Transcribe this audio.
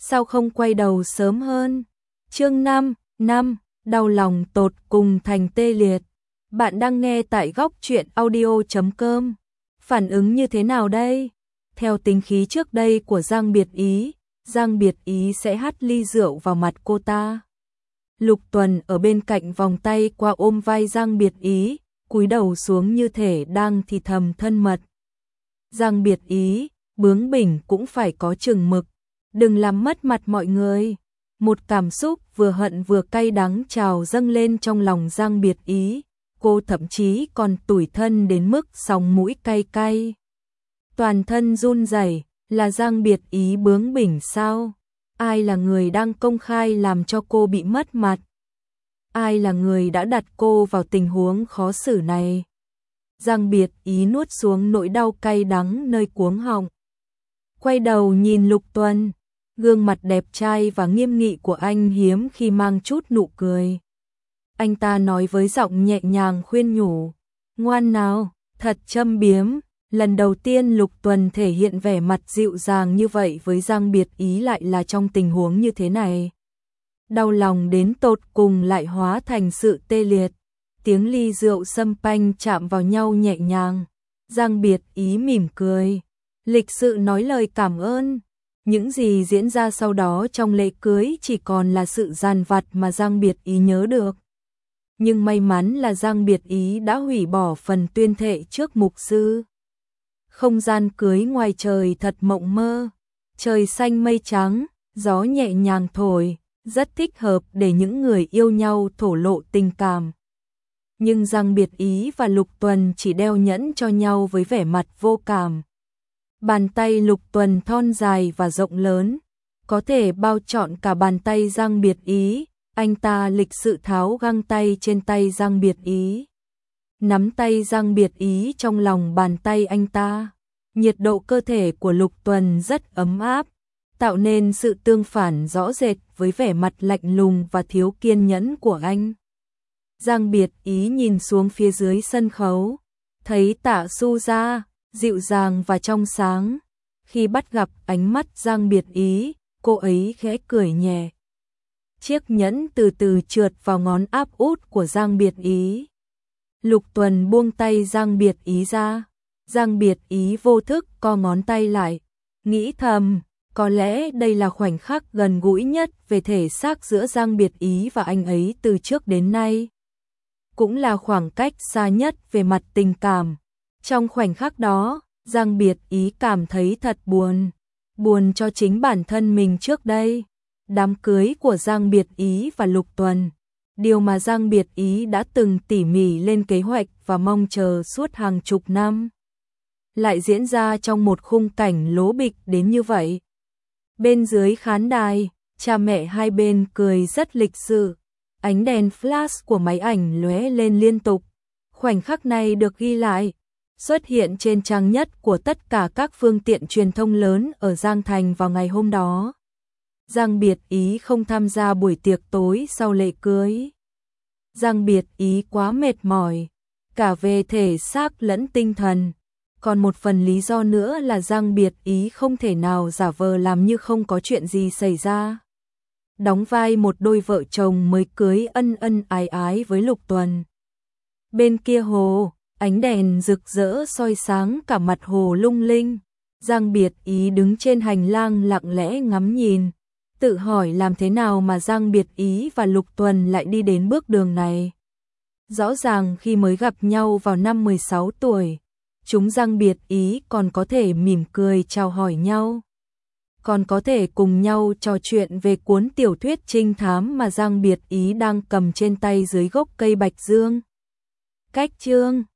sao không quay đầu sớm hơn? Chương 5, đau lòng tột cùng thành tê liệt. Bạn đang nghe tại góc truyện audio.com. Phản ứng như thế nào đây? Theo tính khí trước đây của Giang Biệt Ý sẽ hắt ly rượu vào mặt cô ta. Lục Tuần ở bên cạnh vòng tay qua ôm vai Giang Biệt Ý, cúi đầu xuống như thể đang thì thầm thân mật. Giang Biệt Ý, bướng bỉnh cũng phải có chừng mực, đừng làm mất mặt mọi người. Một cảm xúc vừa hận vừa cay đắng trào dâng lên trong lòng Giang Biệt Ý, cô thậm chí còn tủi thân đến mức sòng mũi cay cay. Toàn thân run rẩy, là Giang Biệt Ý bướng bỉnh sao? Ai là người đang công khai làm cho cô bị mất mặt? Ai là người đã đặt cô vào tình huống khó xử này? Giang Biệt Ý nuốt xuống nỗi đau cay đắng nơi cuống họng. Quay đầu nhìn Lục Tuần, gương mặt đẹp trai và nghiêm nghị của anh hiếm khi mang chút nụ cười. Anh ta nói với giọng nhẹ nhàng khuyên nhủ, ngoan nào, thật châm biếm. Lần đầu tiên Lục Tuần thể hiện vẻ mặt dịu dàng như vậy với Giang Biệt Ý lại là trong tình huống như thế này. Đau lòng đến tột cùng lại hóa thành sự tê liệt. Tiếng ly rượu sâm panh chạm vào nhau nhẹ nhàng. Giang Biệt Ý mỉm cười, lịch sự nói lời cảm ơn. Những gì diễn ra sau đó trong lễ cưới chỉ còn là sự dàn vặt mà Giang Biệt Ý nhớ được. Nhưng may mắn là Giang Biệt Ý đã hủy bỏ phần tuyên thệ trước mục sư. Không gian cưới ngoài trời thật mộng mơ, trời xanh mây trắng, gió nhẹ nhàng thổi, rất thích hợp để những người yêu nhau thổ lộ tình cảm. Nhưng Giang Biệt Ý và Lục Tuần chỉ đeo nhẫn cho nhau với vẻ mặt vô cảm. Bàn tay Lục Tuần thon dài và rộng lớn, có thể bao trọn cả bàn tay Giang Biệt Ý. Anh ta lịch sự tháo găng tay trên tay Giang Biệt Ý, nắm tay Giang Biệt Ý trong lòng bàn tay anh ta. Nhiệt độ cơ thể của Lục Tuần rất ấm áp, tạo nên sự tương phản rõ rệt với vẻ mặt lạnh lùng và thiếu kiên nhẫn của anh. Giang Biệt Ý nhìn xuống phía dưới sân khấu, thấy Tạ Su Gia dịu dàng và trong sáng. Khi bắt gặp ánh mắt Giang Biệt Ý, cô ấy khẽ cười nhẹ. Chiếc nhẫn từ từ trượt vào ngón áp út của Giang Biệt Ý. Lục Tuần buông tay Giang Biệt Ý ra. Giang Biệt Ý vô thức co ngón tay lại, nghĩ thầm, có lẽ đây là khoảnh khắc gần gũi nhất về thể xác giữa Giang Biệt Ý và anh ấy từ trước đến nay. Cũng là khoảng cách xa nhất về mặt tình cảm. Trong khoảnh khắc đó, Giang Biệt Ý cảm thấy thật buồn. Buồn cho chính bản thân mình trước đây. Đám cưới của Giang Biệt Ý và Lục Tuần, điều mà Giang Biệt Ý đã từng tỉ mỉ lên kế hoạch và mong chờ suốt hàng chục năm, lại diễn ra trong một khung cảnh lố bịch đến như vậy. Bên dưới khán đài, cha mẹ hai bên cười rất lịch sự, ánh đèn flash của máy ảnh lóe lên liên tục. Khoảnh khắc này được ghi lại, xuất hiện trên trang nhất của tất cả các phương tiện truyền thông lớn ở Giang Thành vào ngày hôm đó. Giang Biệt Ý không tham gia buổi tiệc tối sau lễ cưới. Giang Biệt Ý quá mệt mỏi, cả về thể xác lẫn tinh thần. Còn một phần lý do nữa là Giang Biệt Ý không thể nào giả vờ làm như không có chuyện gì xảy ra. Đóng vai một đôi vợ chồng mới cưới ân ân ái ái với Lục Tuần. Bên kia hồ, ánh đèn rực rỡ soi sáng cả mặt hồ lung linh. Giang Biệt Ý đứng trên hành lang lặng lẽ ngắm nhìn, tự hỏi làm thế nào mà Giang Biệt Ý và Lục Tuần lại đi đến bước đường này. Rõ ràng khi mới gặp nhau vào năm 16 tuổi, chúng Giang Biệt Ý còn có thể mỉm cười chào hỏi nhau, còn có thể cùng nhau trò chuyện về cuốn tiểu thuyết trinh thám mà Giang Biệt Ý đang cầm trên tay dưới gốc cây bạch dương. Cách chương